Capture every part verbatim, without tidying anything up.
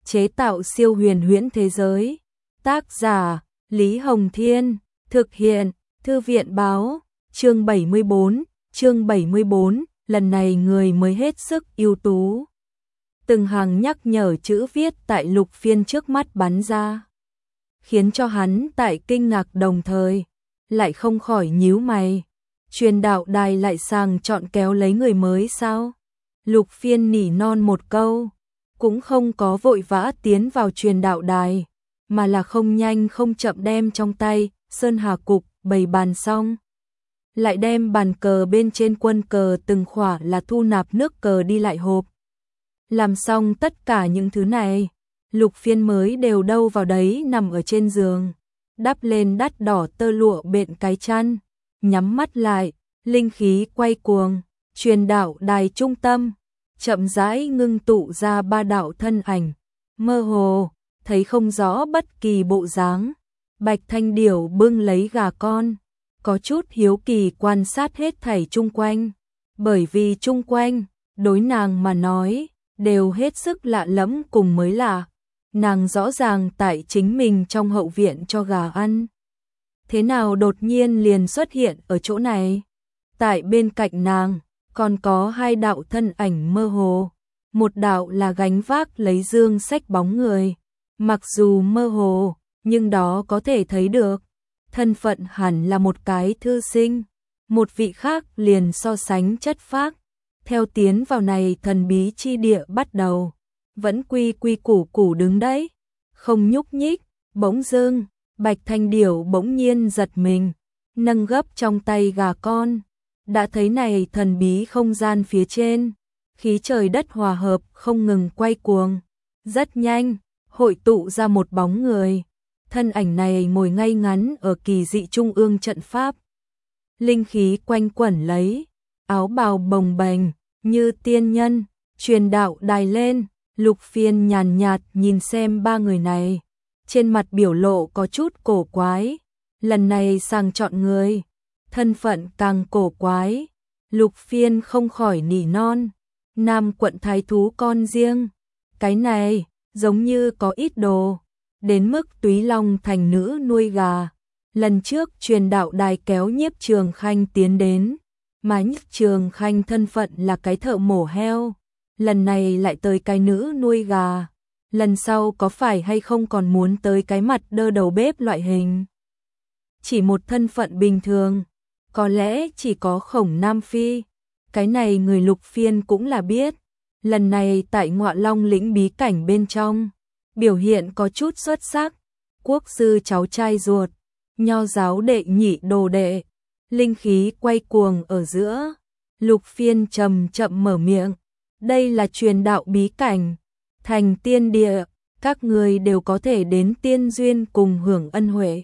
chế tạo siêu huyền huyễn thế giới. Tác giả, Lý Hồng Thiên, thực hiện, Thư viện Báo, chương bảy mươi bốn, chương bảy mươi bốn, lần này người mới hết sức ưu tú. Từng hàng nhắc nhở chữ viết tại lục phiên trước mắt bắn ra, khiến cho hắn tại kinh ngạc đồng thời, lại không khỏi nhíu mày. Truyền đạo đài lại sàng chọn kéo lấy người mới sao? Lục phiên nỉ non một câu, cũng không có vội vã tiến vào truyền đạo đài, mà là không nhanh không chậm đem trong tay sơn hà cục bày bàn xong. Lại đem bàn cờ bên trên quân cờ từng khỏa là thu nạp nước cờ đi lại hộp. Làm xong tất cả những thứ này, lục phiên mới đều đâu vào đấy nằm ở trên giường, đắp lên đắt đỏ tơ lụa bện cái chăn, nhắm mắt lại, linh khí quay cuồng, truyền đạo đài trung tâm, chậm rãi ngưng tụ ra ba đạo thân ảnh, mơ hồ, thấy không rõ bất kỳ bộ dáng. Bạch Thanh Điểu bưng lấy gà con, có chút hiếu kỳ quan sát hết thảy chung quanh, bởi vì chung quanh, đối nàng mà nói, đều hết sức lạ lẫm cùng mới lạ. Nàng rõ ràng tại chính mình trong hậu viện cho gà ăn, thế nào đột nhiên liền xuất hiện ở chỗ này? Tại bên cạnh nàng, còn có hai đạo thân ảnh mơ hồ, một đạo là gánh vác lấy dương sách bóng người, mặc dù mơ hồ, nhưng đó có thể thấy được, thân phận hẳn là một cái thư sinh, một vị khác liền so sánh chất phác, theo tiến vào này thần bí chi địa bắt đầu, vẫn quy quy củ củ đứng đấy, không nhúc nhích. Bỗng dưng, Bạch Thanh Điểu bỗng nhiên giật mình, nâng gấp trong tay gà con, đã thấy này thần bí không gian phía trên, khí trời đất hòa hợp không ngừng quay cuồng, rất nhanh, hội tụ ra một bóng người. Thân ảnh này ngồi ngay ngắn ở kỳ dị trung ương trận pháp, linh khí quanh quẩn lấy, áo bào bồng bềnh như tiên nhân. Truyền đạo đài lên, lục phiên nhàn nhạt nhìn xem ba người này, trên mặt biểu lộ có chút cổ quái. Lần này sàng chọn người, thân phận càng cổ quái. Lục phiên không khỏi nỉ non, Nam quận thái thú con riêng, cái này giống như có ít đồ, đến mức Túy Long thành nữ nuôi gà. Lần trước truyền đạo đài kéo Nhiếp Trường Khanh tiến đến, mà Nhiếp Trường Khanh thân phận là cái thợ mổ heo, lần này lại tới cái nữ nuôi gà, lần sau có phải hay không còn muốn tới cái mặt đơ đầu bếp loại hình. Chỉ một thân phận bình thường, có lẽ chỉ có Khổng Nam Phi, cái này người lục phiên cũng là biết, lần này tại Ngọa Long lĩnh bí cảnh bên trong, biểu hiện có chút xuất sắc, quốc sư cháu trai ruột, nho giáo đệ nhị đồ đệ, linh khí quay cuồng ở giữa. Lục phiên chậm chậm mở miệng, đây là truyền đạo bí cảnh, thành tiên địa, các người đều có thể đến tiên duyên cùng hưởng ân huệ.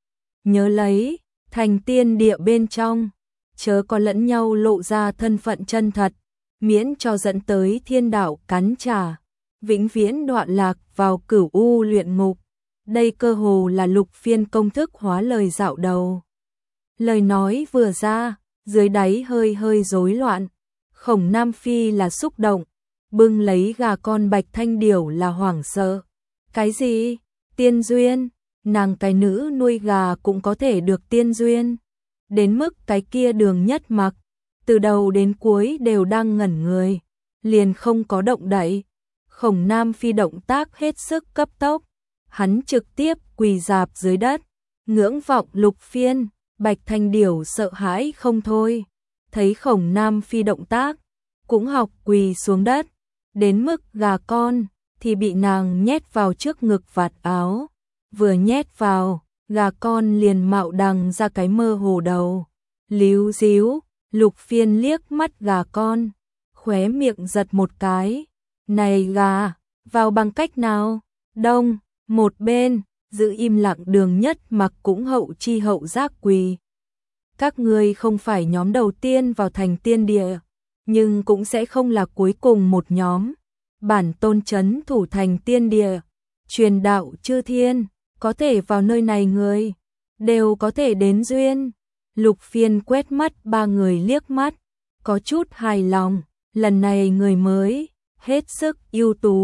Nhớ lấy, thành tiên địa bên trong, chớ có lẫn nhau lộ ra thân phận chân thật, miễn cho dẫn tới thiên đạo cắn trả, vĩnh viễn đoạn lạc vào cửu u luyện ngục. Đây cơ hồ là lục phiên công thức hóa lời dạo đầu. Lời nói vừa ra, dưới đáy hơi hơi rối loạn. Khổng Nam Phi là xúc động, bưng lấy gà con Bạch Thanh Điểu là hoảng sợ. Cái gì? Tiên duyên? Nàng cái nữ nuôi gà cũng có thể được tiên duyên? Đến mức cái kia Đường Nhất Mặc, từ đầu đến cuối đều đang ngẩn người, liền không có động đậy. Khổng Nam Phi động tác hết sức cấp tốc, hắn trực tiếp quỳ rạp dưới đất, ngưỡng vọng lục phiên. Bạch Thanh Điểu sợ hãi không thôi, thấy Khổng Nam Phi động tác, cũng học quỳ xuống đất, đến mức gà con thì bị nàng nhét vào trước ngực vạt áo, vừa nhét vào, gà con liền mạo đằng ra cái mơ hồ đầu, líu díu. Lục phiên liếc mắt gà con, khóe miệng giật một cái, này gà, vào bằng cách nào? Đông, một bên, giữ im lặng Đường Nhất Mặc cũng hậu chi hậu giác quỳ. Các ngươi không phải nhóm đầu tiên vào thành tiên địa, nhưng cũng sẽ không là cuối cùng một nhóm. Bản tôn trấn thủ thành tiên địa, truyền đạo chư thiên, có thể vào nơi này người, đều có thể đến duyên. Lục phiên quét mắt ba người liếc mắt, có chút hài lòng, lần này người mới, hết sức ưu tú,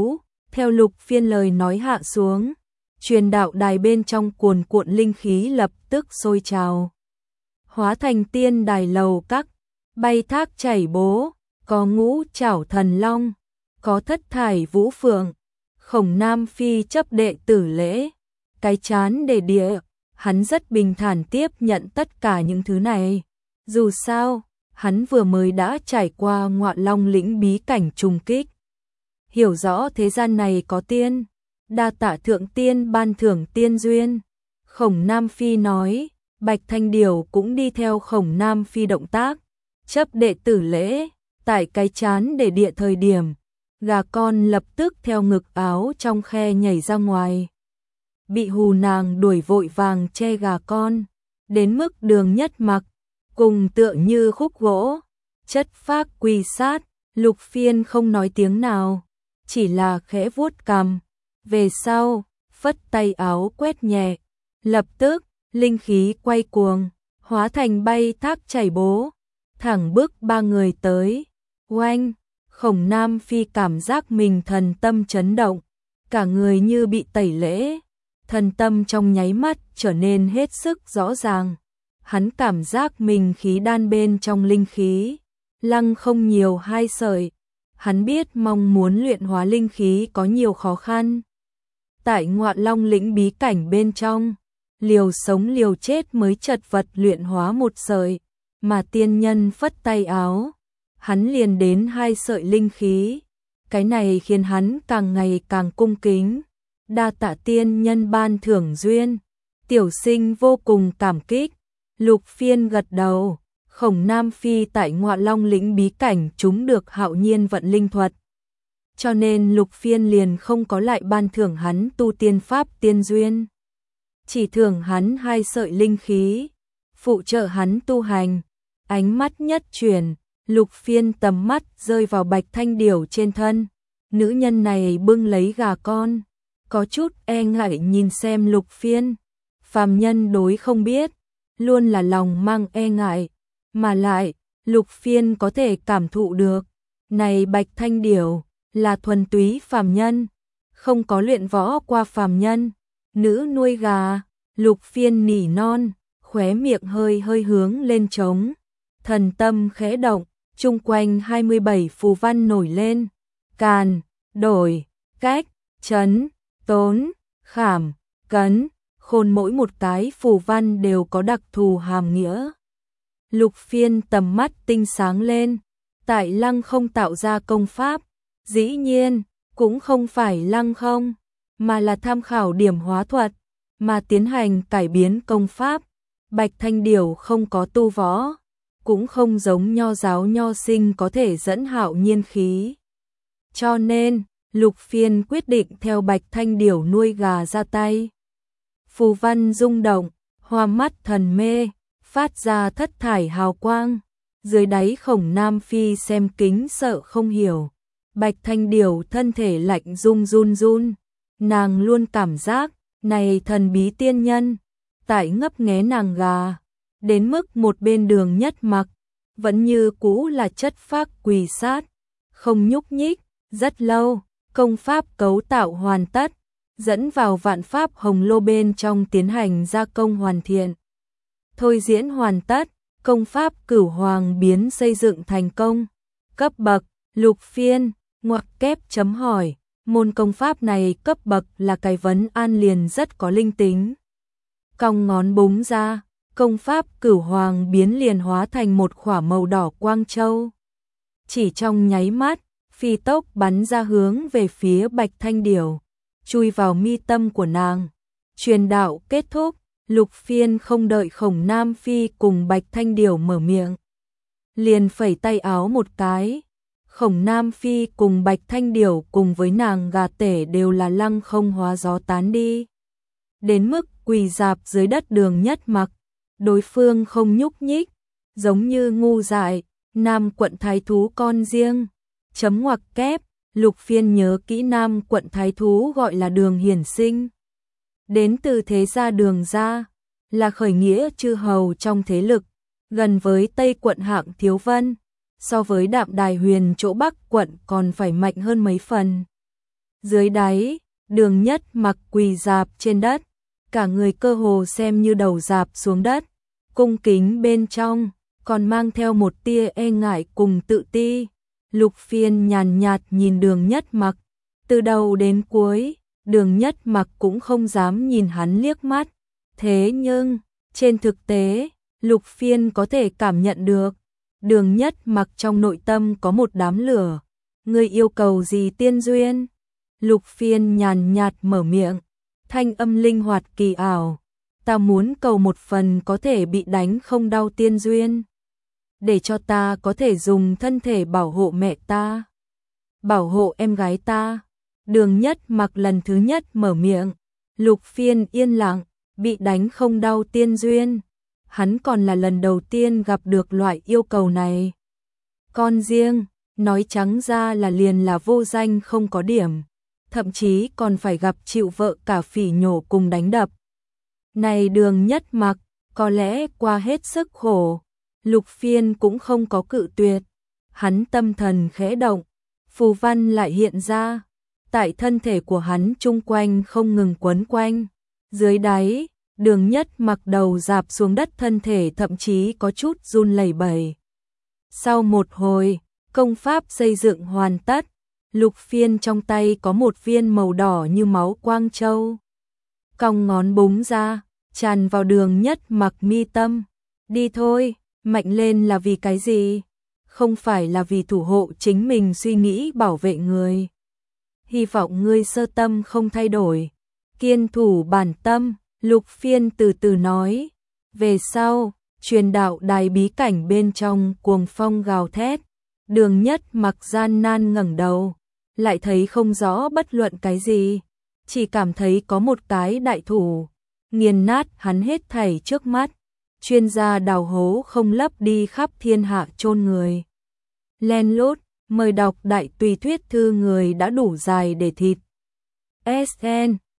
Theo Lục Phiên lời nói hạ xuống, truyền đạo đài bên trong cuồn cuộn linh khí lập tức sôi trào. Hóa thành tiên đài lầu các, bay thác chảy bố, có ngũ trảo thần long, có thất thải vũ phượng, Khổng Nam Phi chấp đệ tử lễ, cái chán để địa, hắn rất bình thản tiếp nhận tất cả những thứ này. Dù sao, hắn vừa mới đã trải qua Ngọa Long lĩnh bí cảnh trùng kích. Hiểu rõ thế gian này có tiên, đa tạ thượng tiên ban thưởng tiên duyên. Khổng Nam Phi nói, Bạch Thanh Điều cũng đi theo Khổng Nam Phi động tác, chấp đệ tử lễ, tại cái chán để địa thời điểm, gà con lập tức theo ngực áo trong khe nhảy ra ngoài. Bị hù nàng đuổi vội vàng che gà con, đến mức Đường Nhất Mặc, cùng tựa như khúc gỗ, chất phác quỳ sát, Lục Phiên không nói tiếng nào, chỉ là khẽ vuốt cằm. Về sau, phất tay áo quét nhẹ, lập tức, linh khí quay cuồng, hóa thành bay thác chảy bố, thẳng bước ba người tới. Oanh, Khổng Nam Phi cảm giác mình thần tâm chấn động, cả người như bị tẩy lễ, thần tâm trong nháy mắt trở nên hết sức rõ ràng. Hắn cảm giác mình khí đan bên trong linh khí, lăng không nhiều hai sợi. Hắn biết mong muốn luyện hóa linh khí có nhiều khó khăn. Tại Ngọa Long lĩnh bí cảnh bên trong, liều sống liều chết mới chật vật luyện hóa một sợi, mà tiên nhân phất tay áo, hắn liền đến hai sợi linh khí. Cái này khiến hắn càng ngày càng cung kính. Đa tạ tiên nhân ban thưởng duyên, tiểu sinh vô cùng cảm kích. Lục Phiên gật đầu. Khổng Nam Phi tại Ngọa Long lĩnh bí cảnh chúng được hạo nhiên vận linh thuật, cho nên Lục Phiên liền không có lại ban thưởng hắn tu tiên pháp tiên duyên, chỉ thưởng hắn hai sợi linh khí, phụ trợ hắn tu hành. Ánh mắt nhất chuyển, Lục Phiên tầm mắt rơi vào Bạch Thanh Điểu trên thân. Nữ nhân này bưng lấy gà con, có chút e ngại nhìn xem Lục Phiên. Phàm nhân đối không biết, luôn là lòng mang e ngại, mà lại, Lục Phiên có thể cảm thụ được, này Bạch Thanh Điểu là thuần túy phàm nhân, không có luyện võ qua phàm nhân. Nữ nuôi gà, Lục Phiên nỉ non, khóe miệng hơi hơi hướng lên trống, thần tâm khẽ động, chung quanh hai mươi bảy phù văn nổi lên, càn, đổi, cách, chấn, tốn, khảm, cấn, khôn, mỗi một cái phù văn đều có đặc thù hàm nghĩa. Lục Phiên tầm mắt tinh sáng lên, tại lăng không tạo ra công pháp, dĩ nhiên, cũng không phải lăng không, mà là tham khảo điểm hóa thuật, mà tiến hành cải biến công pháp. Bạch Thanh Điểu không có tu võ, cũng không giống nho giáo nho sinh có thể dẫn hạo nhiên khí. Cho nên, Lục Phiên quyết định theo Bạch Thanh Điểu nuôi gà ra tay. Phù văn rung động, hoa mắt thần mê, phát ra thất thải hào quang. Dưới đáy Khổng Nam Phi xem kính sợ không hiểu. Bạch Thanh Điểu thân thể lạnh run run run. Nàng luôn cảm giác, này thần bí tiên nhân, tại ngấp nghé nàng gà. Đến mức một bên Đường Nhất Mặc, vẫn như cũ là chất phác quỳ sát, không nhúc nhích. Rất lâu, công pháp cấu tạo hoàn tất, dẫn vào vạn pháp hồng lô bên trong tiến hành gia công hoàn thiện. Thôi diễn hoàn tất, công pháp Cửu Hoàng biến xây dựng thành công. Cấp bậc, Lục Phiên, ngoặc kép chấm hỏi, môn công pháp này cấp bậc là cái vấn an liền rất có linh tính. Cong ngón búng ra, công pháp Cửu Hoàng biến liền hóa thành một khỏa màu đỏ quang châu. Chỉ trong nháy mắt, phi tốc bắn ra hướng về phía Bạch Thanh Điểu, chui vào mi tâm của nàng. Truyền đạo kết thúc, Lục Phiên không đợi Khổng Nam Phi cùng Bạch Thanh Điểu mở miệng, liền phẩy tay áo một cái. Khổng Nam Phi cùng Bạch Thanh Điểu cùng với nàng gà tể đều là lăng không hóa gió tán đi. Đến mức quỳ dạp dưới đất Đường Nhất Mặc, đối phương không nhúc nhích, giống như ngu dại, Nam quận thái thú con riêng. Chấm ngoặc kép, Lục Phiên nhớ kỹ Nam quận thái thú gọi là Đường Hiển Sinh. Đến từ thế gia Đường gia, là khởi nghĩa chư hầu trong thế lực, gần với Tây quận Hạng Thiếu Vân, so với Đạm Đài Huyền chỗ Bắc quận còn phải mạnh hơn mấy phần. Dưới đáy, Đường Nhất Mặc quỳ rạp trên đất, cả người cơ hồ xem như đầu rạp xuống đất, cung kính bên trong, còn mang theo một tia e ngại cùng tự ti. Lục Phiên nhàn nhạt nhìn Đường Nhất Mặc, từ đầu đến cuối, Đường Nhất Mặc cũng không dám nhìn hắn liếc mắt. Thế nhưng, trên thực tế, Lục Phiên có thể cảm nhận được, Đường Nhất Mặc trong nội tâm có một đám lửa. Ngươi yêu cầu gì tiên duyên? Lục Phiên nhàn nhạt mở miệng, thanh âm linh hoạt kỳ ảo. Ta muốn cầu một phần có thể bị đánh không đau tiên duyên, để cho ta có thể dùng thân thể bảo hộ mẹ ta, bảo hộ em gái ta. Đường Nhất Mặc lần thứ nhất mở miệng, Lục Phiên yên lặng, bị đánh không đau tiên duyên. Hắn còn là lần đầu tiên gặp được loại yêu cầu này. Con riêng, nói trắng ra là liền là vô danh không có điểm, thậm chí còn phải gặp chịu vợ cả phỉ nhổ cùng đánh đập. Này Đường Nhất Mặc, có lẽ qua hết sức khổ, Lục Phiên cũng không có cự tuyệt. Hắn tâm thần khẽ động, phù văn lại hiện ra, tại thân thể của hắn chung quanh không ngừng quấn quanh. Dưới đáy, Đường Nhất Mặc đầu rạp xuống đất, thân thể thậm chí có chút run lẩy bẩy. Sau một hồi, công pháp xây dựng hoàn tất, Lục Phiên trong tay có một viên màu đỏ như máu quang châu. Cong ngón búng ra, tràn vào Đường Nhất Mặc mi tâm. Đi thôi, mạnh lên là vì cái gì? Không phải là vì thủ hộ chính mình suy nghĩ bảo vệ người. Hy vọng ngươi sơ tâm không thay đổi, kiên thủ bản tâm. Lục Phiên từ từ nói. Về sau, truyền đạo đài bí cảnh bên trong cuồng phong gào thét. Đường Nhất Mặc gian nan ngẩng đầu, lại thấy không rõ bất luận cái gì, chỉ cảm thấy có một cái đại thủ nghiền nát hắn hết thảy trước mắt. Chuyên gia đào hố không lấp đi khắp thiên hạ chôn người. Len lút, mời đọc đại tùy thuyết thư người đã đủ dài để thịt. ét en